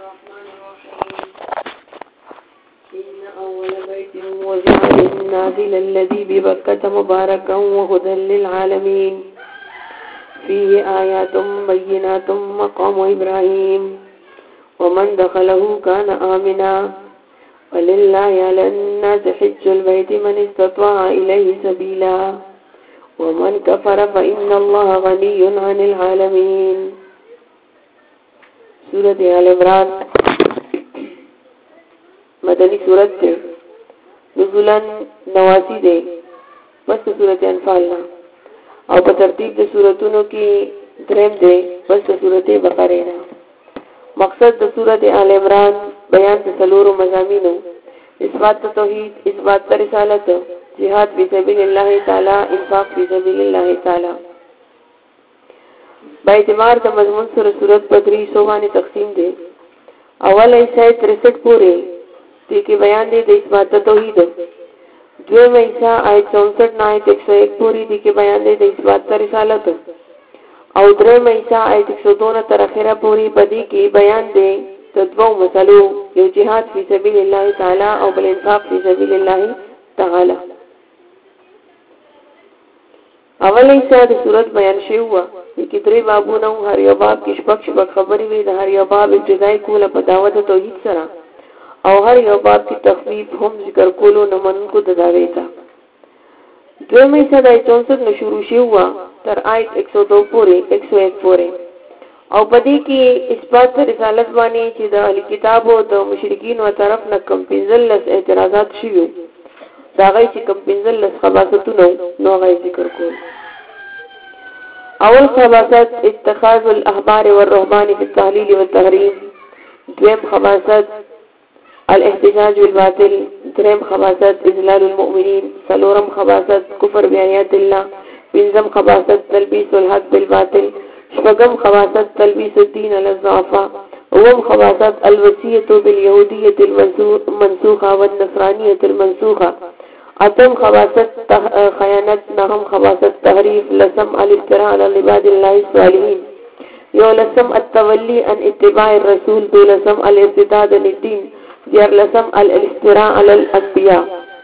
الرحمن الرحيم إن أول بيت وضع للناس للذي ببكة مباركا وهدى للعالمين فيه آيات بينات مقام إبراهيم ومن دخله كان آمنا ولله على الناس حج البيت من استطاع إليه سبيلا ومن كفر فإن الله غني عن العالمين. سورة آل عمران مدنی سورت تے نزولاً 89 دے بس سورت انفال نا او په ترتیب د سورتونو کې دریم دے بس سورت بقره نا. مقصد د سورت آل عمران بیان د څلورو مضامینو: اثبات توحید، اثبات رسالت، جهاد فی سبیل الله تعالی، انفاق فی سبیل الله تعالی. با اعتبار د مضمون سره صورت په 3 باندې تقسیم دي. اول ایسه 63 پورې دي کې بیان دي د اثبات توحید. دویم ایسه آیت 64 نه آیت 101 پورې دي کې بیان دي د اثبات رسالت. او دریم ایسه آیت 102 تر اخره پورې بدی کې بیان دي د دوو مسلو، یو جهاد فی سبیل الله تعالی او بل انفاق فی سبیل الله تعالی. اول ایسا د صورت بیان شوی و چې درې بابونه هر یو باب کې شپږ خبرې وي. د هر یو باب ابتدای کوله په دعوت توحید سره او هر یو باب کې تخفیف هم ذکر کولو نه منونکو د دعوی ته. دویم ایسا د 64 نه شروع شوی و تر آیت 102 پورې 101 پورې او په دې کې اثبات رسالت باندې چې د اهل کتاب او د مشرکین و طرف نه کوم 15 اعتراضات شوي دا غي چې کوم 15 خباثتونه نو غي ذکر کول. اول خباثت اتخاذ الاحبار والرهبان في التهليل والتحريم. دویم خباثت الاحتجاج بالباطل. دریم خباثت اذلال المؤمنین. څلورم خباثت کفر بآیات الله. پنځم خباثت تلبیس الحق بالباطل. شپږم خباثت تلبیس الدین على الضعفاء. اوم خباثت الوصیة باليهودية المنسوخة والنصرانية المنسوخة. اتم خباثت خیانت. نهم خباثت تحریف. لسم الافتراء على عباد الله الصالحين. یو لسم التولی عن اتباع الرسول. دو لسم الارتداد عن الدين. دیار لسم الافتراء على الانبیاء.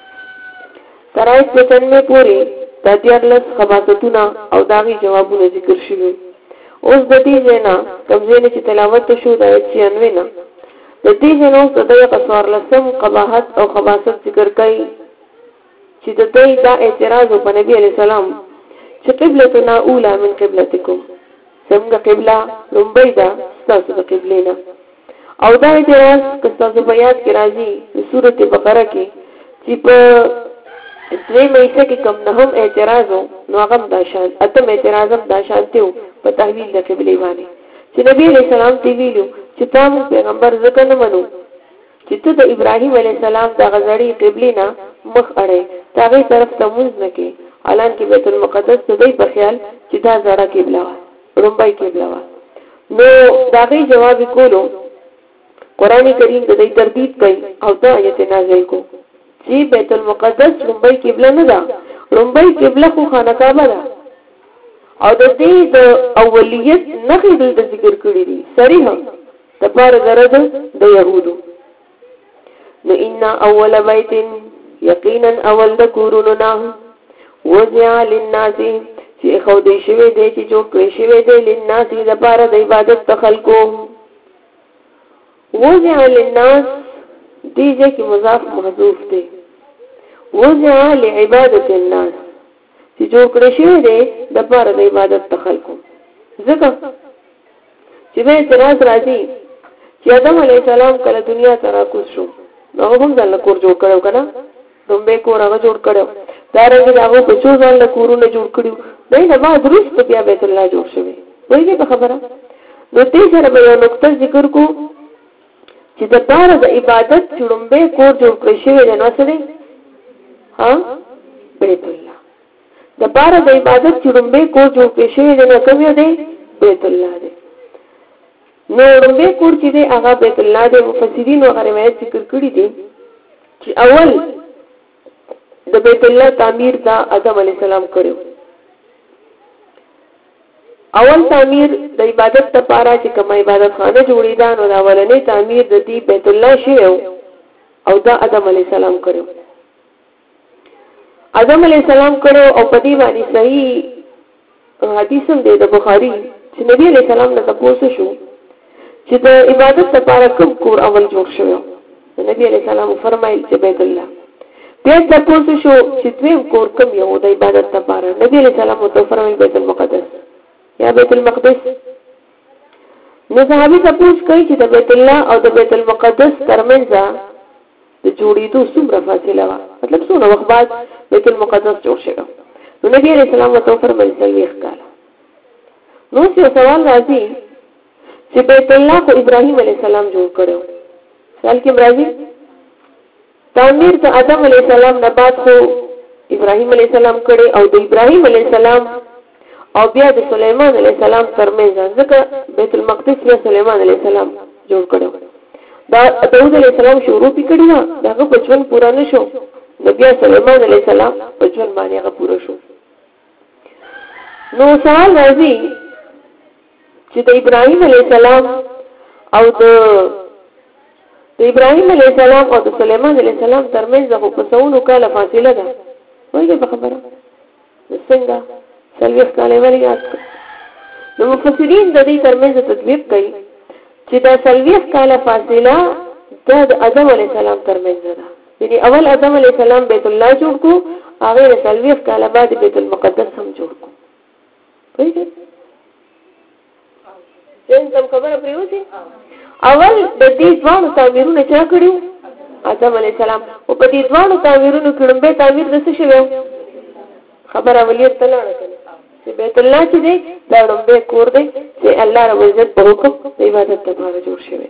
ترائیت 95 پوری دا دیار لس خباثتونا او داغی جوابونه ذکر شوی. اوس د دې جنا کمزینه چې تلاوت شو د 96 نه د دې جنا اوس د قصور لسم قباحت او خباثت ذکر کړي چې د دې دا اعتراض په نبی علی السلام چې قبلتنا اوله من قبلتکم، څنګه قبله لومبۍ ده تاسو د قبلینا. او دا اعتراض کستاسو بیات کې راځي د سورته بقره کې چې په دوی مېسه کې کوم نهم اعتراض نو هغه د شان اتم اعتراض هم د شانتیو په تحویل د قبله باندې چې نبی علیہ السلام تی ویلو چې تاسو پیغمبر ځکه نه منو چې ته د ابراهیم علیہ السلام د غزړی قبله نه مخ اړې تاغه طرف ته مونږ نه کې، حالان کې بیت المقدس ته دی په خیال چې دا زړه قبله و رومبای قبله و. نو داغه جواب کولو قران کریم د دې تردید کوي او دا آیت نازل کو چې بیت المقدس رومبای قبله نه ده، رومبای قبله خو خانه کعبه ده. او د دې د اولیت نخې د ذکر کړی دي صریح د پاره درد د يهودو. نو ان اول بیت یقینا اول د کورونو وضع للناس چې خو دې شوی دی چې جو کړی شوی دی للناس د پاره د عبادت تخلقو. وضع للناس دیجه کی مضاف محذوف دی. وضع لعبادت الناس چې جو کړی شوی دی د پاره د عبادت تخلقو. ځکه چې به اعتراض راځي چې آدم علیه السلام کله دنیا ته راکوز شو نو هم ځل کور جوړ کړو کنه، دومبه کور هغه جوړ کړو، دا رنګ هغه په څو ځل کورونه جوړ کړو، نه ما درست بیا بیت الله جوړ شوی. وایي په خبره نو دې سره به یو نقطه ذکر کو چې د پاره د عبادت چړمبه کور جوړ کړی شوی دی. نو څه دی؟ ها بیت الله د پاره د عبادت چړمبه کور جوړ کړی شوی دی. نو کوم دی؟ بیت الله دی. نو رمبه کور چې دی هغه بیت الله دی. مفسرین او روایت ذکر کړی دي چې اول د بیت الله تعمیر دا آدم علی السلام کړو. اول تعمیر د عبادت لپاره چې کوم عبادت خانه جوړی دا نو دا ولنې تعمیر د دې بیت الله شی او دا آدم علی السلام کړو آدم علی السلام کړو او په دې باندې صحیح حدیث هم دی د بخاری چې نبی علی السلام نه تاسو شو چې د عبادت لپاره کوم کور اول جوړ شوی نبی علی السلام فرمایل چې بیت الله بیا تاسو شو چې دویم کور کوم یو د عبادت لپاره نبی علی السلام ته فرمایل بیت المقدس یا بیت المقدس نو صحابي تاسو کوي چې د بیت الله او د بیت المقدس ترمنځ د جوړېدو څومره فاصله و مطلب څونه وخت بعد بیت المقدس جوړ شو نو نبی عليه السلام ته فرمایي چې کال نو څه سوال راځي چې بیت الله خو ابراهيم عليه السلام جوړ کړو سوال کې راځي تعمیر د آدم عليه السلام نه بعد خو ابراهيم عليه السلام کړي او د ابراهيم عليه السلام او بیا د سليمان عليه السلام ترمنځ ځکه بیت المقدس بیا سليمان عليه السلام جوړ کړو دا داود علیہ السلام شروع پکړی دا هغه بچون پورا نشو نبی سليمان علیہ السلام بچون باندې هغه پورا شو نو سوال راځي چې د ابراهيم علیہ السلام او د ابراهيم علیہ السلام او د سليمان علیہ السلام ترمنځ هغه په څونو کاله فاصله ده وایي په خبره څنګه سلويخ کاله ولې یاد نو مفسرین د دې ترمنځ تطبیق کوي چې دا سلويخ کاله فاصله د آدم علیہ السلام ترمنځ ده یعنی اول آدم علیہ السلام بیت الله جوړ کو هغه سلويخ کاله بعد بیت المقدس هم جوړ کو وایي څنګه خبره پریوځي اول د دې ځوان تعمیرونه چا کړیو آدم علیہ السلام او په دې ځوان تعمیرونو کې به تعمیر د څه شوی خبره ولې تلاړه کړي چې بیت الله چې دی دا لومبه کور دی چې الله رب عزت په حکم د عبادت لپاره جوړ شوی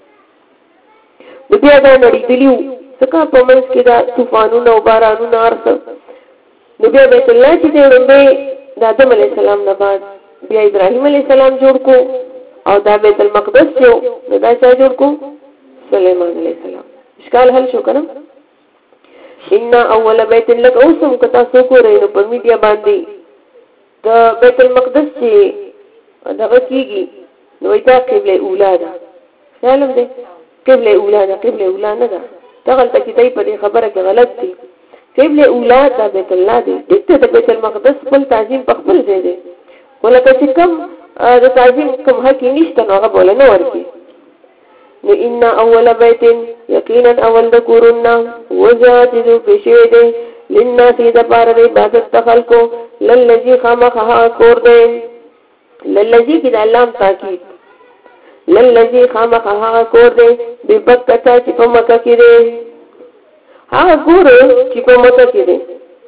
دی بیا دا نړیدلیو څنګه په منځ کې دا طوفانونه او بارانونه ارسه نو بیا بیت الله چې دی لومبه د آدم علیہ السلام نه بعد بیا ابراهيم علیہ السلام جوړ کو او دا بیت المقدس چې دا چا جوړ کو سليمان علیہ السلام اشکال حل شو کنه ان اول بیت لک اوسم کتا سو کو رینو په میډیا باندې د بیت المقدس چې دغه کیږي نو دا قبله اولاده خیال دې قبله اولاده قبله اولاده نه ده دغه ته کې په خبره کې غلط دي قبله اولاده بیت الله دې د بیت المقدس خپل تعظیم په خپل ځای دی ولکه چې کوم د تعظیم کوم حق نشته نو هغه بوله نه ورکی نو ان اول بیت یقینا اول د کورنا وجاتذو بشیده للناس د پاره د عبادت خلکو للذي خامخها کور دی للذي کې د علام تاکید للذي خامخها کور دی د بکتا چې په مکه کې دی هغه کور چې په مکه کې دی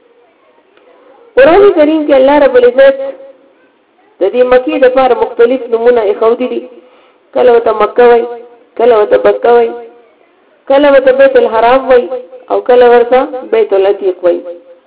قرآن کریم کې الله رب العزت د دې مکه د لپاره مختلف نمونه اخودي دي کله ته مکه وای کله وته مکه وای کله وته بیت الحرام وای او کله ورته بیت العتیق وای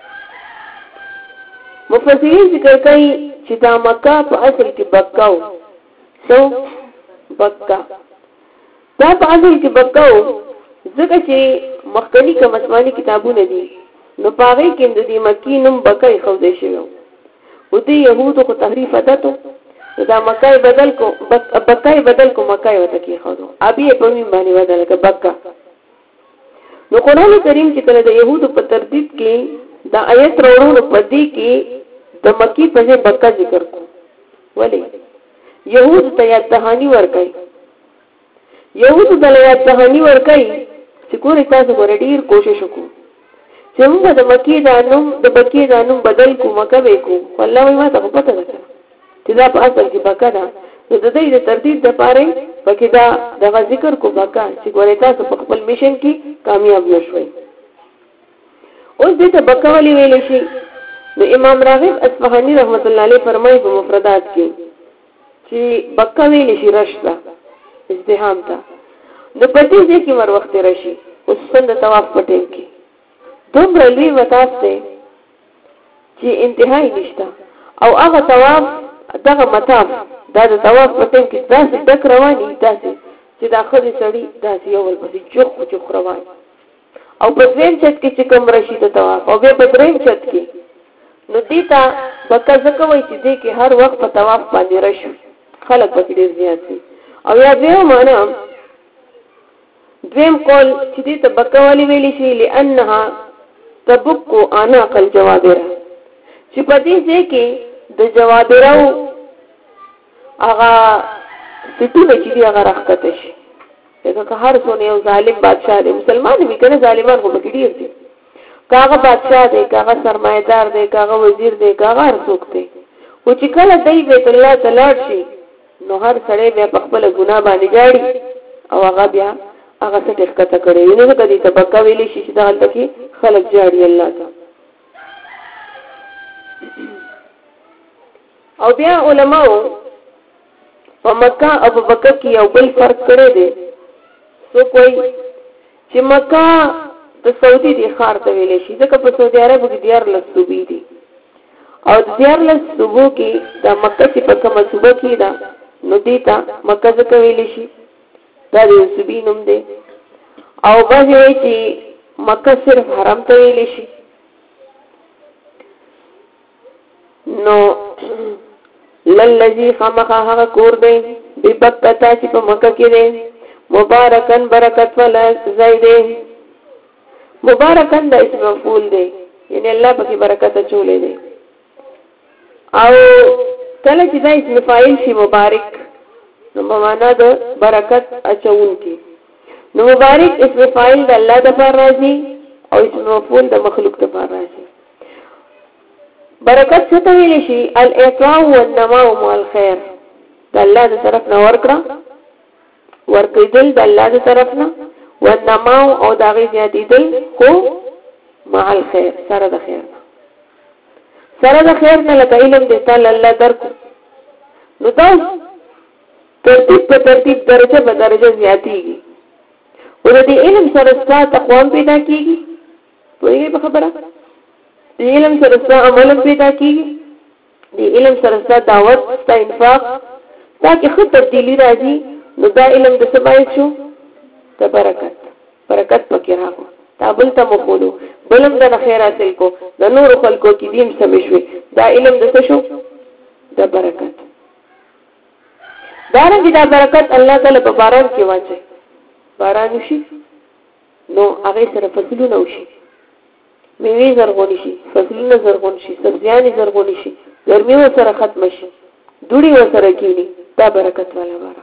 مفسرین ذکر کوي چې دا مکه په اصل کې بکاو سو بکا دا په اصل کې بکاو ځکه چې مخکنی کوم اسماني کتابونه دي نو پاره کې د دې مکی نوم بکای خو دې شوی او دې يهودو کو تحریف اداتو دا مکای بدل کو بکای بدل کو مکای وته کې خو ابي په مين باندې بدل ک بکا نو قرآن کریم چې کله د يهودو په تردید کې دا آیت راوړو په دې کې د مکی په ځای بکا ذکر کو ولی يهود ته یا تهانی ور کوي يهود د لا تهانی ور کوي چې ګورې تاسو ور ډیر کوشش وکړو چې موږ د مکی دانوم د بکی دانوم بدل کو مکه وکړو والله ما ته پته ده چې دا په اصل کې بکا ده د دې د تردید لپاره پکې دا د ذکر کو بکا چې ګورې تاسو په خپل میشن کې کامیاب نشوي اوس دې ته بکا ولې ویل شي نو امام راغب اصفهاني رحمت الله علیه فرمایي په مفردات کې چې بکا ویل شي رشتہ ازدحام ته د پټي دې کې مر وخت راشي اوس څنګه طواف پټي کې دومره لوی وتاس ته چې انتهایی نشته او هغه طواف دغه مطاف دا د طواف پټي کې داسې ډک رواني داسې چې داخلي سړی داسې یو ول پسې چوخ روان او په دویم چت کې چې کوم راشي د طواف او به په دریم چت کې نو دیتا بکه زکه وای چې دې کې هر وخت په طواف باندې راشي خلک پکې ډیر زیات دي او یا دیو معنا دویم قول چې دې ته بکه والی ویلی شي لانها تبقو اناق الجوابره چې په دې ځای کې د جوابرو هغه ستونه چې دی هغه راخته شي دغه هر څونه یو ظالم بادشاہ دی مسلمان وي کنه ظالمان خو پکې ډیر دي کاغه بادشاہ دی کاغه سرمایدار دی کاغه وزیر دی کاغه هر څوک دی او چې کله دی بیت الله تعالی شي نو هر سړی بیا په خپل ګناه باندې جاړي او هغه بیا هغه څه ټکته کوي نو کدي تبکه ویلې شي چې دلته کې خلک جاړي الله تعالی او بیا علماء په مکه او په بکر کې یو بل فرق کړی دی سو کوئی چې مکه د سعودي دی خار ته ویلې شي ځکه په سعودي عرب کې دیار لسوبي دي او دیار لسوبو کې د مکه چې په کومه صوبه کې ده نو دیتا مکه ځکه ویلې شي دا د سوبي نوم دی او باندې وایي چې مکه صرف حرم ته ویلې شي نو للذي خمخها کور دی ببکتا چې په مکه کې دی مبارکن برکت ولا زید مبارکن د اسم مفعول دی یعنی الله پکې برکت چولې دی او کله چې دا اسم فاعل شي مبارک نو معنا د برکت اچون کی نو مبارک اسم فاعل د الله د پر راځي او اسم مفعول د مخلوق د پر راځي برکت څه ته ویل شي الاعطاء والنماء مع الخير د الله د طرف نه ورکېدل د الله د طرف نه والنماء او دغه زیاتېدل خو مع الخير سره د خیر نه لکه علم د تعالی الله درکو نو دا ترتیب په ترتیب درجه په درجه زیاتېږي او د علم سره ستاسو تقوا پیدا کیږي پوهیږئ په خبره د علم سره ستاسو عمل پیدا کیږي د علم سره ستاسو دعوت ستاسو انفاق تاکي خود تبدیلی راځي نو دا علم د سبای شو د برکت پکې راغو تابل ته مخولو بلم د خیر حاصل کو د نور خلکو کې دین سمشوي دا علم د څه شو د برکت دارنګه دا برکت الله تعالی په باران کې واچي باران شي نو هغه سره فصلونه وشي میوه زرغون شي فصلونه زرغون شي سبزیان زرغون شي ګرمي سره ختم شي دوړي سره کینی دا برکت والا باران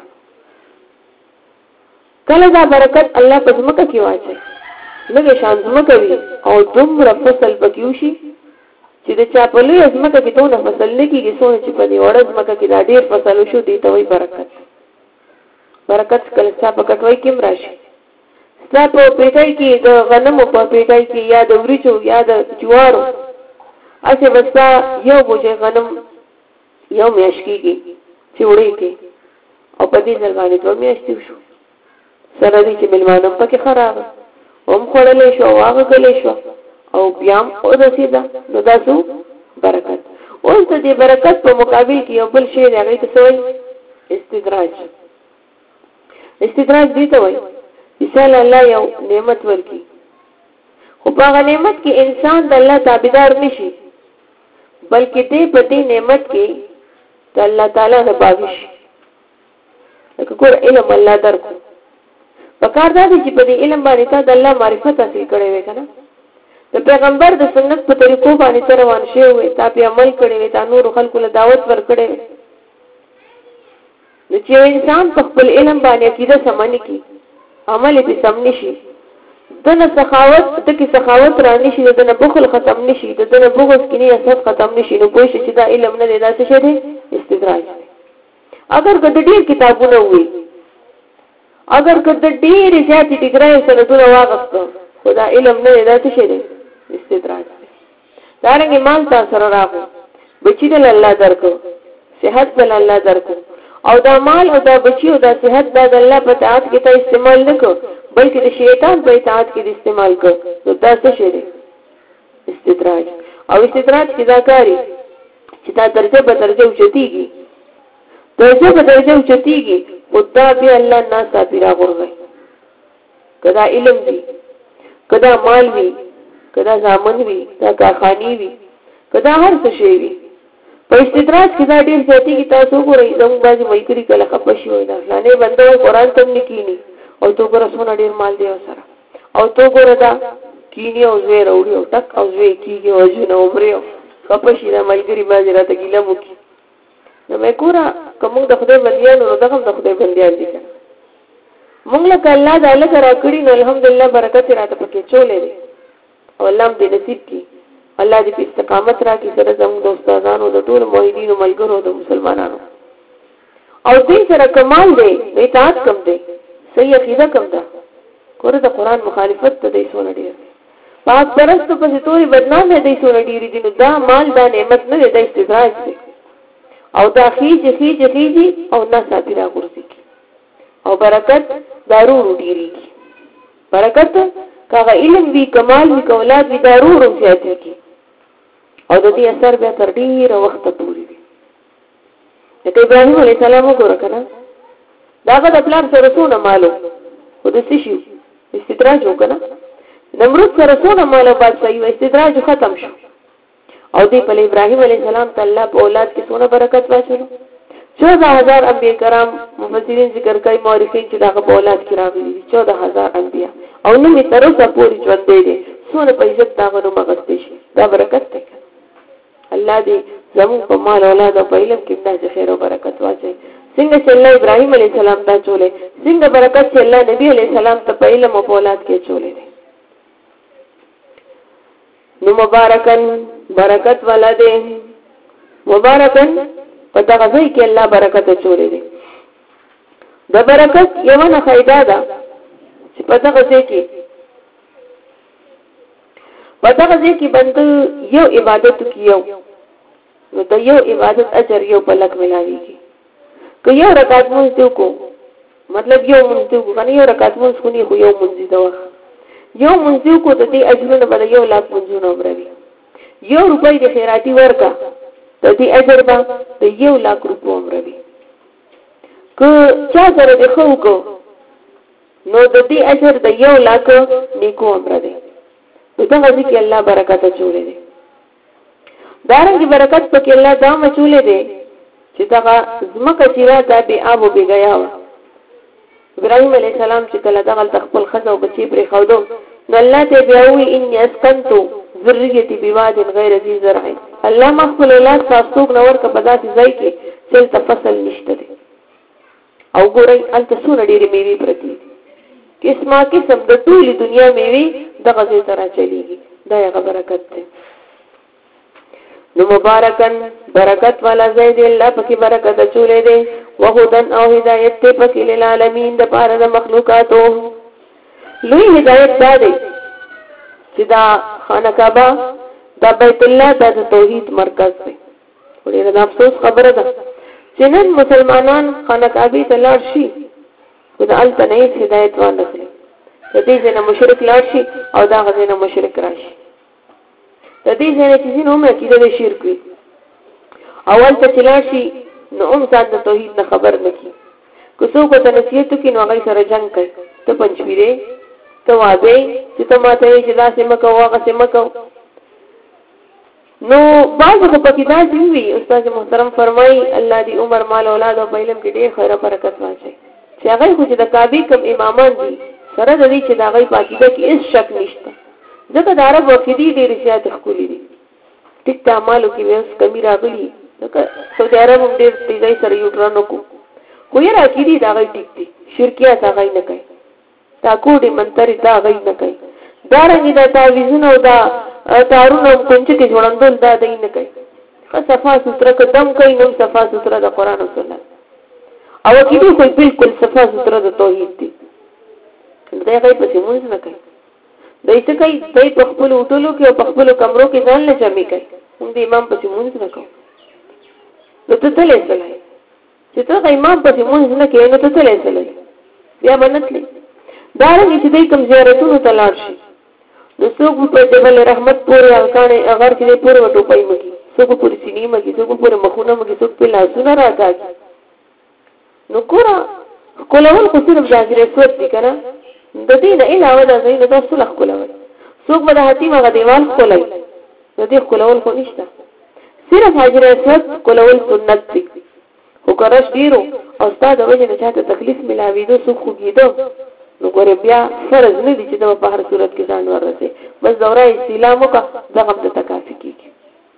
کله دا برکت الله په ځمکه کې واچي لږه شان ځمکه وي او دومره فصل پکې وشي چې د چا په لوی ځمکه کې دونه فصل نه کېږي څونه چې په دې وړه ځمکه کې دا ډېر فصل وشو دي ته وایي برکت کله چا په کټوۍ کې راشي ستا په پیټۍ کې د غنمو په پیټۍ کې یا د وریجو یا د جوارو اسې بستا یو بوجه غنم یو میاشت کېږي چې وړې کې او په دې ځل باندې 2 میاشتې وشو سره دې چې ملمانو پکې خراب هم خړلې شو واغ غلې شو او بیا او رسیدا نو تاسو برکت اوس دې برکت په مقابل کې یو بل شی راغی ته وایي استدراج دې ته وایي چې الله یو نعمت ورکي خو په هغه نعمت کې انسان د الله تابعدار نشي بلکې دې په دې نعمت کې د الله تعالی نه باغش لکه ګور علم الله درکو پکار دا چې په دې علم باندې تا د الله معرفت حاصل کړی وې کنه د پیغمبر د سنت په طریقو باندې روان شوی وې تا په عمل کړی وې تا نور خلکو له دعوت ورکړې نو چې انسان په خپل علم باندې عقیده سمانی کی عمل به سم نشي دنه سخاوت ته سخاوت را نشي دنه بخل ختم نشي دنه بغض کینی حسد ختم نشي نو پوه شي چې دا علم نه دی دا څه شی دی استدراج اگر ګډ کتابونه وي اگر کده ډیر زیاتې ډیګرای سره دونه واغستو خدا علم نه دا څه شي استدراج دا رنګ مال تاسو سره راغو بچی دل الله درکو صحت دل الله درکو او دا مال او دا بچی او دا صحت د الله په اطاعت کې ته استعمال نکو بلکې د شیطان په اطاعت کې استعمال کو نو دا څه شي استدراج او استدراج کې دا کاری چې دا درجه به درجه اوچتيږي خدا به الله ناس پیرا غورځي کدا علم وي کدا مال وي کدا ځامن وي دا کارخاني وي کدا هر څه شي وي په استدراج کې دا ډیر ځاتي کې تاسو ګورئ زموږ باندې مېکري کله خپشي وي دا فلانه بنده قرآن ته نکینی او تو ګور سونه ډیر مال دی سره او تو ګور دا کینی او زوی وروړي او ټک او زوی کیږي او جنو عمره خپشي دا مېکري باندې راته ګیله مو نو مې کورا کوم د خدای بنديان نو دغه د خدای بنديان دي مونږ له الله تعالی کرا کړی نو الحمدلله برکت راته پکې چولې او الله دې نصیب کړي الله دې استقامت راکړي سره زموږ د استادانو د ټول موحدینو ملګرو د مسلمانانو او دې سره کمال دی اطاعت کم دی صحیح عقیده کم ده کور د قران مخالفت ته دې سونه ډیر پاک پرست په ستوري بدنام دې سونه ډیر دي نو دا مال دا نعمت نه دی د استدراج دی او دا خیجی او ناسا پیرا گرزی کی او برکت دارو ډیری کی برکت کاغه علم وی کمال وی کولاد وی دارو زیاتی کی او د دې اثر به تر ډیره وخت پورې وي د ابراهیم علیه السلام وګورئ داغه د پلان سره څونه مالو او د سشي استدراج وکړه نمرود سره څونه مالو بعد صحیح استدراج ختم شو او دی په ابراهیم علیه السلام ته الله په اولاد کې څونه برکت واچولو 14000 انبیاء کرام مفسرین ذکر کوي مورخین چې دغه په اولاد کې راغلي 14000 انبیاء او نو می تر اوسه پوری ژوند دی څونه په عزت داغه نو مغستې شي دا برکت دی الله دې زموږ په مال اولاد او په علم کې داسې خیر او برکت واچي څنګه چې الله ابراهیم علیه السلام ته چولې څنګه برکت چې الله نبی علیه السلام ته په علم او په اولاد کې چولې نو مبارکن برکت والا دے مبارکن پتا غزی کې الله برکت چولې دي د برکت یو نه فائدہ ده چې پتا غزی کې بند یو عبادت کیو نو د یو عبادت اجر یو بلک ملاويږي که یو رکعت مونږ کو مطلب یو مونږ کو کنه یو رکعت مونږ خو نه یو مونږ دی یو منځو کو ته دې اجرونه بل یو لاک منځونه وبري یو روپۍ د خیراتی ورکا ته دې اجر به ته یو لاک روپۍ وبري که چا سره د خو کو نو د دې اجر د یو لاک نیکو وبري دغه ځکه الله برکت چولې دي دارنګ برکت پکې الله دا مچولې دي چې دا زمکه چې را ده به ابو به گیا ابراهيم عليه السلام چې کله دغه تخپل خزو بچي پرې خودو نو الله ته بیاوي اني اسكنتو ذريتي بواد غير ذي زرع الله مخفل اولاد تاسو نور کا پدا سي ځای کې چې تفصل نشته دي او ګورئ انت سونه ډېری میوي پرتی قسمه قسم د ټولي دنیا میوي دغه ځای ترا چلیږي دا یو برکت ده نو مبارکن برکت والا زید الله پکې برکت چولې دي وهدن او هدایت ته پکې للعالمین د پاره د مخلوقاتو لوی هدایت ده چې دا خانه کعبه د بیت الله د توحید مرکز دی ولې دا افسوس خبره ده چې نن مسلمانان خانه کعبه ته لاړ شي خدای الته نه هدایت وانه کړي د دې نه مشرک لاړ شي او دا غزنه مشرک راشي د دې ځای چې نو مې کېده د شرک وي اول ته چلار شي نو ځان د توحید نه خبر نکي کو څوک ته نصیحت کوي نو هغه سره جنگ کوي ته پنځويره ته واده چې ته ماته چې دا سم کو هغه سم کو نو بعض په پکې دا وی استاد محترم فرمای الله دې عمر مال اولاد او علم کې ډېر خیره برکت واچي چې هغه خو چې د کعبه کوم امامان دي سره د دې چې دا غي پاکیده کې هیڅ شک نشته ځکه د عرب وقتی ډېر زیات خولي دي ټیک ته مالو کې وس کمی راغلي ځکه سعودي عرب هم ډېر تیزی سره یو ټرانو کو خو یې راکېدي دا غي ټیک دي شرکیات هغه نه کوي تا کوډي منتري دا غي نه کوي دا رنګ دا تعویذونه او دا تارونه پنځه کې جوړندل دا دای نه کوي صفا ستر قدم کوي نو صفا ستر د قران او سنت او کېدو کوئی بالکل صفا ستر د توحید دي دا غي په سیمون نه کوي دایته کوي دای په خپل وټولو کې او په خپل کمرو کې ځان نه جمع کوي هم د امام په سیمون نه کوي نو ته تلې سلای چې ته امام په سیمون نه کوي نو ته تلې سلای بیا باندې دا رنګ چې دای کوم زیارتونو ته لاړ شي نو څوک په جبل رحمت پورې انکانې اگر کې پورې وټو پای مګي څوک پورې سینې مګي څوک پورې مخونه مګي څوک په لاسونه راځي نو کورا کولول خو صرف ځاګره سوت دي کنه د دې نه علاوه د زین د صلح کولول څوک به د حتیمه غ دیوال کولای د دې کولول خو نشته صرف حجر اسود کولول سنت دی خو کرش ډیرو او استاد وجه نه چاته تکلیف ملاویدو سو خوګیدو نو ګوره بیا فرض نه دي چې د په هر صورت کې ځان ورسي بس دوره استلام وکړه دغه ته تکافي کیږي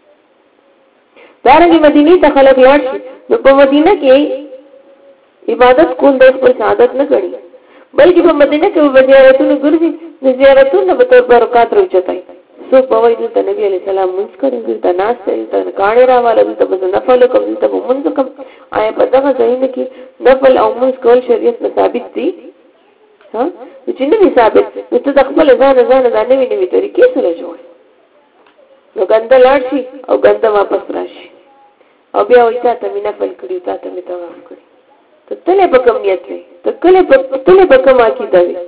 دارنګه مدینه ته خلک لاړ شي نو په مدینه کې عبادت کول د خپل عادت نه کړي بلکې په مدینه کې زیارتونه ګرځي د زیارتونو په تور برکات راوچتای سو په وایي د نبی علی سلام منځ کړي د ناس ته کانه راواله د په نفل کوم ته منځ کوم آیا په دغه ځای کې نفل او منځ کول شریعت ثابت دي ها چې نه ثابت نو ته د خپل ځان د نوې طریقې سره جوړ نو ګنده لاړ شي او ګنده واپس راشي او بیا وایي ته مې نفل کړی ته مې طواف کړی ته تله په کوم نیت لري ته تله په کوم عقیده لري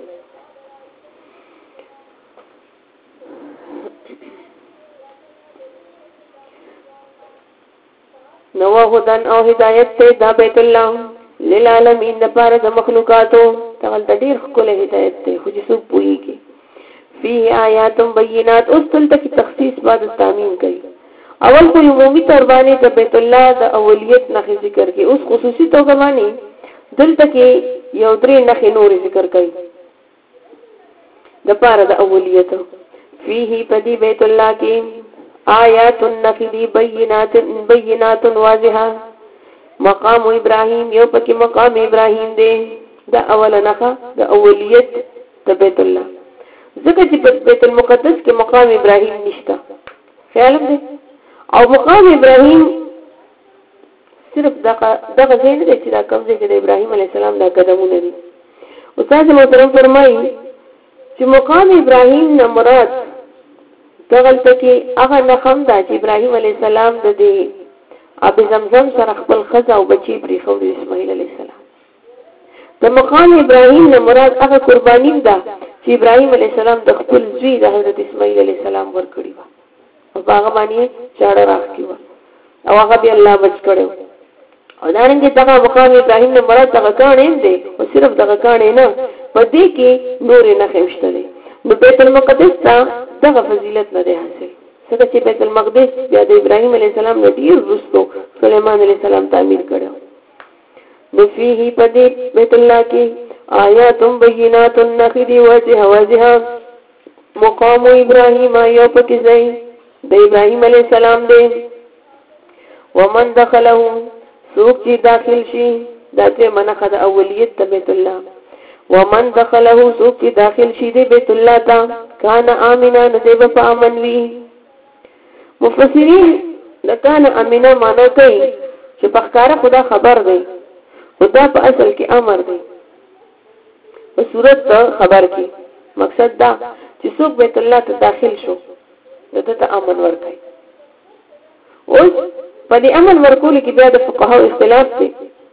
نو هدن او هدایت ته د بیت الله للعالمین لپاره د مخلوقاتو تغل ډیر خپل هدایت ته خو چې څوک پوهیږي فيه آیات بینات اوس تل تک تخصیص بعد تامین کوي اول کو عمومي تر باندې د بیت الله د اولیت نه ذکر کوي اوس خصوصي توګه باندې دلته کې یو درې نه نور ذکر کوي د پاره د اولیت فيه پدی بیت الله کې آیات النخل بینات واضحه مقام ابراهیم یو پکې مقام ابراهیم دی دا اول نخا د اولیت د بیت الله ځکه چې په بیت المقدس کې مقام ابراهیم نشته خیال دی او مقام ابراهیم صرف دغه ځای نه دی چې دا کوم ځای چې د ابراهیم علی السلام دا قدمونه دي استاد محترم فرمایي چې مقام ابراهیم نه مراد دغلته کې هغه نخم دا چې ابراهیم علی السلام د دې اب زمزم سره خپل خزه او بچی پرې خو د اسماعیل علی السلام د مقام ابراهیم نه مراد هغه قربانی ده چې ابراهیم علی السلام د خپل زوی د حضرت اسماعیل علی السلام ورکړي و او هغه باندې چاړه راخي و او هغه به الله بچ کړو او دارنګه دغه مقام ابراهیم نه مراد دغه کانې دی او صرف دغه کانې نه په دې کې نور نه خمشته دي نو بیت المقدس ته دغه فضیلت نه دی حاصل څنګه چې بیت المقدس بیا د ابراهیم علی السلام نه ډیر وروسته سليمان علی السلام تعمیر کړو نو فيه پدې بیت الله کې آیات بینات النخل واضحه مقام ابراهیم یو پکې ځای د ابراهیم علی السلام دی ومن دخله سوق چې داخل شي دا چې منخه د اولیت ته بیت الله ومن دخله سوق چې داخل شي د بیت الله ته کان امنا نذيب فامن وی مفسرین لکان امنا معنا کوي چې په ښکارا خدا خبر دی خدا په اصل کې امر دی په صورت خبر کې مقصد دا چې څوک بیت الله ته داخل شو دته ته امن ورکړي اوس په دې امن ورکول کې بیا د فقهاو اختلاف دی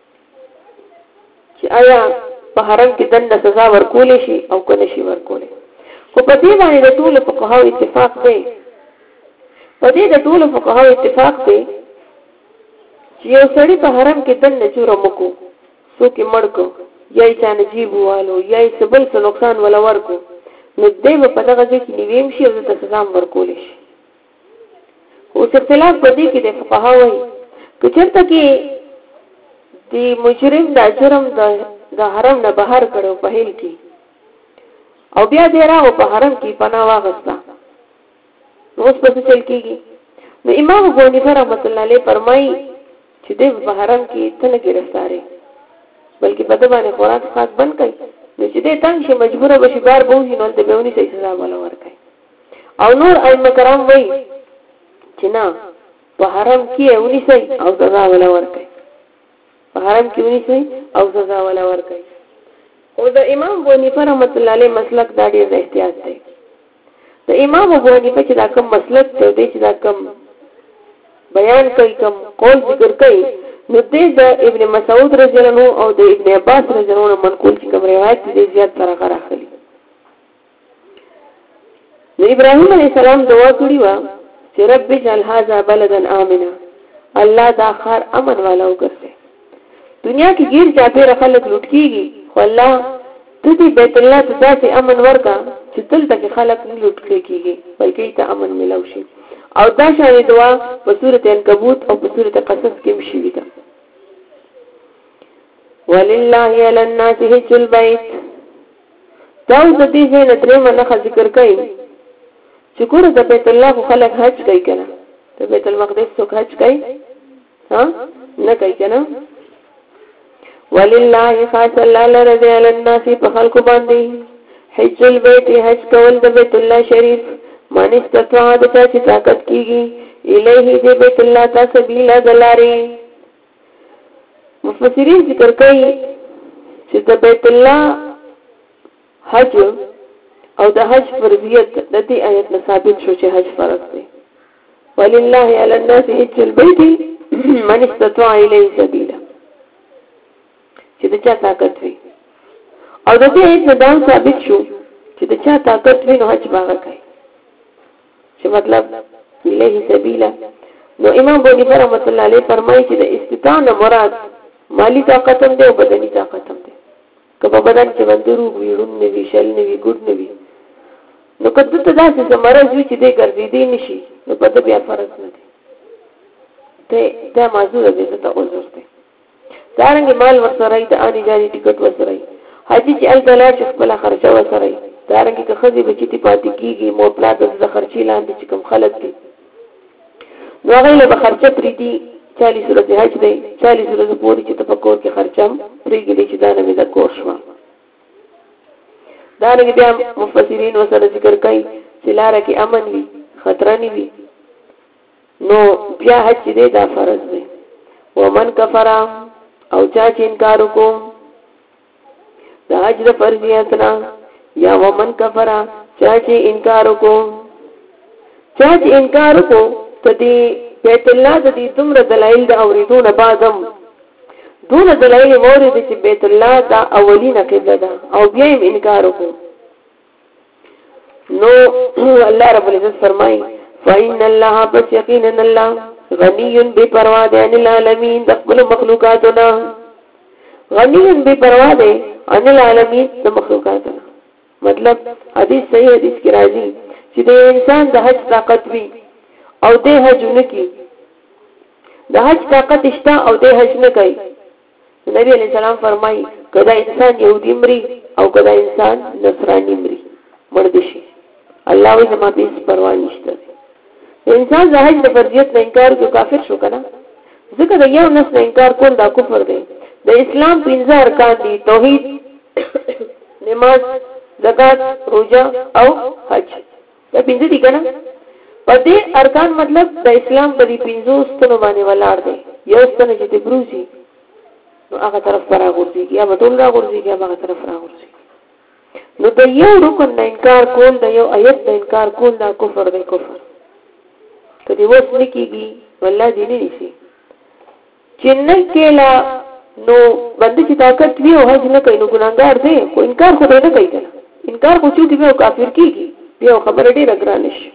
چې آیا په حرم کې دنه سزا ورکول شي او کنه شي ورکول خو په دې باندې د ټول فقهاو اتفاق دی په دې د ټول فقهاو اتفاق دی چې یو سړی په حرم کې دنه جوړ مکو څوک مړ کو یا یې چانه جیب والو یا یې سبل څه نقصان ولا ورکو نو دې په دغه ځای کې نیویم شي او د سزا ورکول شي او اختلاف په دې کې د فقهاو وایي چې چېرته کې د مجرم د جرم د حرم نه بهر کړو په هیل کې او بیا دې راو په حرم کې پناه واغستا نو اوس په چل کېږي نو امام ابو حنیفه رحمۃ اللہ علیہ فرمایي چې دې په حرم کې تنه گرفتاري بلکې په دې باندې خوراک خاص بند کړي نو چې دې تنگ شي مجبور به شي بار بوزي نو د بیونی صحیح سزا ولا ورکړي او نور ائمه کرام وایي چې نه په حرم کې ونی صحیح او سزا ولا ورکړي په حرم کې ونی صحیح او سزا ولا ورکړي او د امام ابو حنیفه رحمۃ اللہ علیہ مسلک دا ډیر احتیاط دی د امام ابو حنیفه چې دا کوم مسلک دی چې دا کوم بیان کوي کوم قول ذکر کوي نو د ابن مسعود رضی الله عنه او د ابن عباس رضی الله عنه منقول چې کوم روایت دي زیات طرفه راخلي د ابراهیم علیه السلام دعا کړې و چې رب اجعل هذا بلدا آمنا الله دا خار امن والا وګرځي دنیا کې غیر چاپه خلک لوټ کیږي خو الله دې بیت الله ته داسې امن ورکا چې تل تک خلک نه لوټ کیږي بلکې ته امن ملو شي او دا شان دعا په سورته عنکبوت او په سورته قصص کې مشوي ده ولله علی الناس حج البيت دا د دې نه درې منه ذکر کوي چې ګوره د بیت الله خلک حج کوي کنه د بیت المقدس څوک حج کوي ها نه کوي کنه ولله خاص الله رضی علی الناس په خلق باندې حج البيت حج کول د بیت الله شریف من استطاع د چې طاقت کیږي الیه د بیت الله ته سبیل دلاري مفسرین ذکر کوي چې د بیت الله حج او د حج فرضیت د دې آیت نه ثابت شو چې حج فرض دی ولله علی الناس حج البيت من استطاع الیه سبیلا چې د چا طاقت وي او د دې آیت نه دا ثابت شو چې د چا طاقت وي نو حج باغ کوي چې مطلب الیه سبیلا نو امام بونی رحمۃ اللہ علیہ فرمایي چې د استطاعت مراد مالی طاقت هم دی او بدني طاقت هم دی که په بدن کې بندرو ویړون نه وی شل نه وی ګډ نه وی نو کله ته داسې مرز وي چې دې ګرځېدې نشي نو په دې بیا فرض نه دی ته دا معذور دې ته عذر دی دارنګ مال ورسره د اني جاري ټیکټ ورسره حاجی چې الدلار چې خپل خرچه ورسره دارنګ که خزي بچی تی پاتې کیږي مو پلا د خرچي لاندې چې کوم خلک دي نو هغه له خرچه پری دي 40 ورځې حج دی 40 ورځې پورې چې تفکر کې خرچم پریږدي چې دا نه د کور شو دا نه بیا مفسرین وسره ذکر کوي چې لاره کې امن وي خطر نه وي نو بیا حج دې دا فرض دی ومن کفر او چا چې انکار وکړي د حج د فرضیت نه یا ومن کفر چا چې انکار وکړي ته دې بیت الله د دې دومره دلایل د اوریدونه بعدم دون دلایل مورد چې بیت الله دا اولینه قبله ده او بیا یې انکار وکړو نو الله رب العزت فرمایي فإن الله پس یقینا الله غنی بے پروا ده عن العالمین د خپل مخلوقاتنا غنی بے پروا ده عن العالمین د مخلوقاتنا مطلب حدیث صحیح حدیث کې راځي چې د انسان د حج طاقت وي او د حج نه کی د حج طاقت شته او د حج نه کوي نبی علیہ السلام فرمایي کدا انسان يهودي مري او کدا انسان نصراني مري مرد شي الله وي زما به پروا نشته انسان د حج د فرضیت نه انکار کوي کافر شو کنه ځکه د یو نس نه انکار کول دا کفر دی د اسلام 15 ارکان دي توحید نماز زکات روزه او حج دا 15 دي کنه په دې ارکان مطلب د اسلام په دې 15 ستنو باندې ولاړ دی یو ستنه چې بروزي نو هغه طرف را غورځي یا بدل را غورځي یا هغه طرف را غورځي نو د یو رکن نه انکار کول د یو آیت نه انکار کول دا کفر دی کفر کدی وس نکیږي والله دې نه نشي چې نه کېلا نو باندې چې طاقت وی او حج نه کوي نو ګناګار دی خو انکار خو نه کوي کنه انکار خو چې دی کافر کیږي بیا خبره ډیره ګرانه شي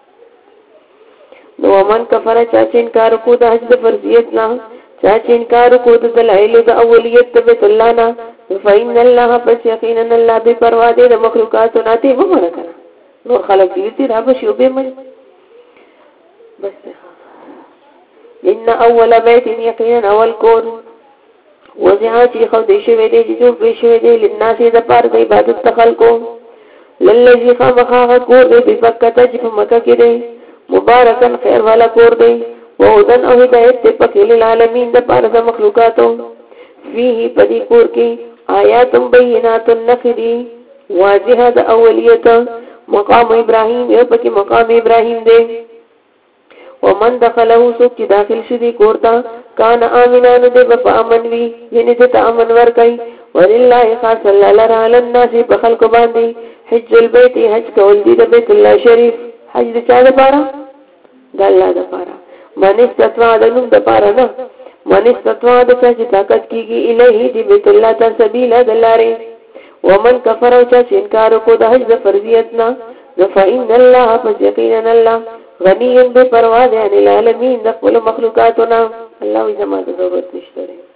نو من کفر چا چې انکار کو د حج د فرضیت نه چا چې انکار کو د دلایل د اولیت د بیت الله نه فإن الله پس یقینا الله به پروا دې د مخلوقات نه ته ومنه کنه نور خلق دې را به شوبې من بس ان اول بیت یقینا اول کور وزعا چې خو دې شوی دې چې جوړ شوی دې لناس د پاره د عبادت خلقو للذي خامخا کور دې په مکه چې په مکه کې دې مبارکن خیر والا کور دې وهدن او هدایت ته پکې للعالمین د پاره د مخلوقاتو فيه پدې کور کې آیات بینات النخدی واضحه د اولیت مقام ابراهیم یو پکې مقام ابراهیم دی ومن دخله سوک چې داخل شدي کورتا کان امنان دې په امن وی یعنی ته امن ور کوي ولله خاص الله علی الناس په خلق باندې حج البيت حج کول دي د بیت الله شریف حج د چا لپاره د الله لپاره من استطاع دنم د پاره نه من استطاع د چې طاقت کیږي الیه دی بیت الله ته سبیل دلاره ومن کفر او چې انکار کو د حج فرضیت نه فإن الله فیقینا الله غنی بے پروا دی عن العالمین د خپل مخلوقاتنا الله زما ضرورت نشته